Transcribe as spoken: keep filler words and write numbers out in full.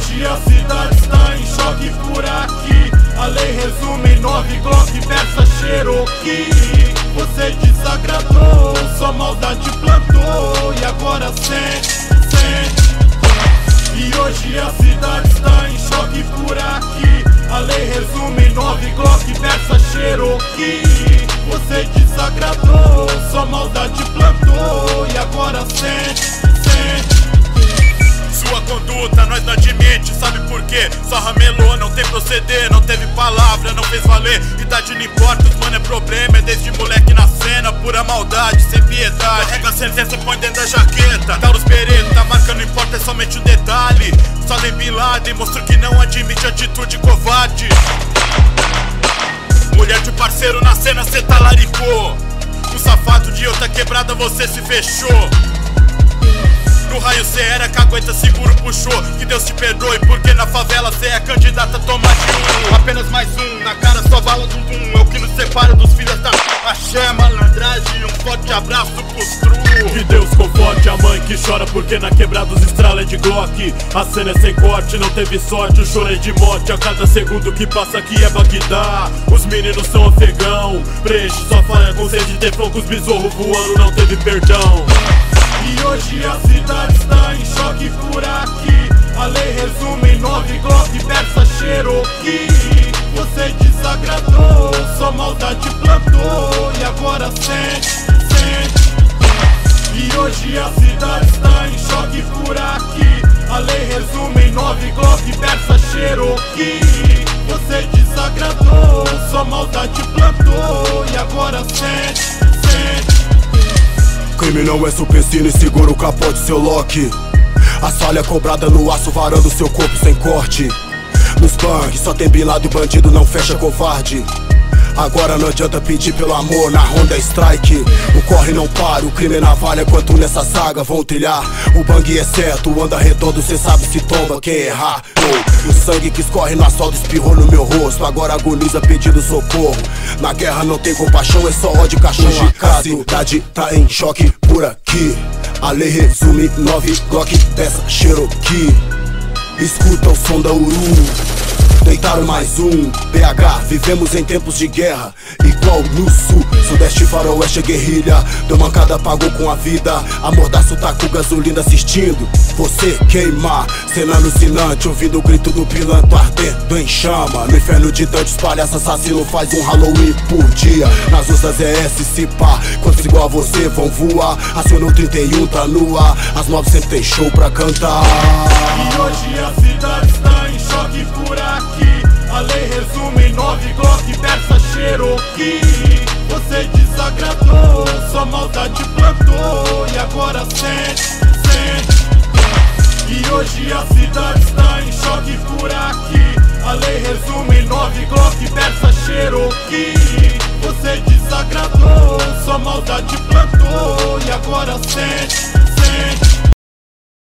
hoje a cidade está em choque por aqui. A lei resume nove Glock versa Cherokee. Você desagradou, sua maldade plantou e agora sente, sente. E hoje a cidade está em choque por aqui. A lei resume nove Glock versa Cherokee. Você desagradou, sua maldade plantou e agora sente, sente. Sua conduta nós não admite, sabe por quê? Só ramelou, não tem proceder, não teve palavra, não fez valer. Idade não importa, os mano é problema, é desde moleque na cena, pura maldade, sem piedade. Carrega a sentença, põe dentro da jaqueta. Taurus Pereira, a marca não importa, é somente um detalhe. Só nem Bin Laden, mostrou que não admite atitude covarde. Mulher de parceiro na cena, cê talaricou. Um safado de outra quebrada, você se fechou. No raio cê era cagueta, seguro puxou. Que Deus te perdoe, porque na favela cê é candidata a tomar de um. Apenas mais um, na cara só bala do boom. É o que nos separa dos filhos da axé, malandragem. Um forte abraço pros true. Que Deus conforte a mãe que chora, porque na quebrada os estrala de Glock. A cena é sem corte, não teve sorte, o choro é de morte. A cada segundo que passa aqui é Bagdá. Os meninos são afegão, preenche só falha com sede de teflon. Com os besouros voando, não teve perdão. E hoje a cidade está em choque por aqui. A lei resume nove Glock versa Cherokee. Você desagradou, sua maldade plantou e agora sente, sente. E hoje a cidade está em choque por aqui. A lei resume nove Glock versa Cherokee. Você desagradou, sua maldade plantou e agora sente, sente. Crime não é supensino e segura o capote seu Loki. A falha é cobrada no aço, varando seu corpo sem corte. Nos bang só tem Bin Laden, bandido não fecha covarde. Agora não adianta pedir pelo amor, na Honda Strike. O corre não para, o crime é navalha, quanto nessa saga vão trilhar. O bang é certo, o anda redondo, cê sabe se tomba quem errar. Oh, o sangue que escorre no asfalto espirrou no meu rosto, agora agoniza pedindo socorro. Na guerra não tem compaixão, é só ódio, cachorro. A cidade tá em choque por aqui. A lei resume nove Glock dessa Cherokee. Escuta o som da Uru. Deitaram mais um, B H, vivemos em tempos de guerra, igual no sul. Sudeste, faroeste, guerrilha, deu mancada, pagou com a vida. Amordaço tá com gasolina assistindo você queimar. Cena alucinante, ouvindo o grito do pilantra ardendo em chama. No inferno de tantos palhaços, assassino faz um Halloween por dia. Nas ruas é S, se pá, quantos igual a você vão voar. Aciona o trinta e um, tá no ar, as nove sempre tem show pra cantar. E hoje a cidade está em choque por aqui. A lei resume nove Glock versa Cherokee. Você desagradou, sua maldade plantou e agora sente, sente. E hoje a cidade está em choque por aqui. A lei resume nove Glock versa Cherokee. Você desagradou, sua maldade plantou e agora sente.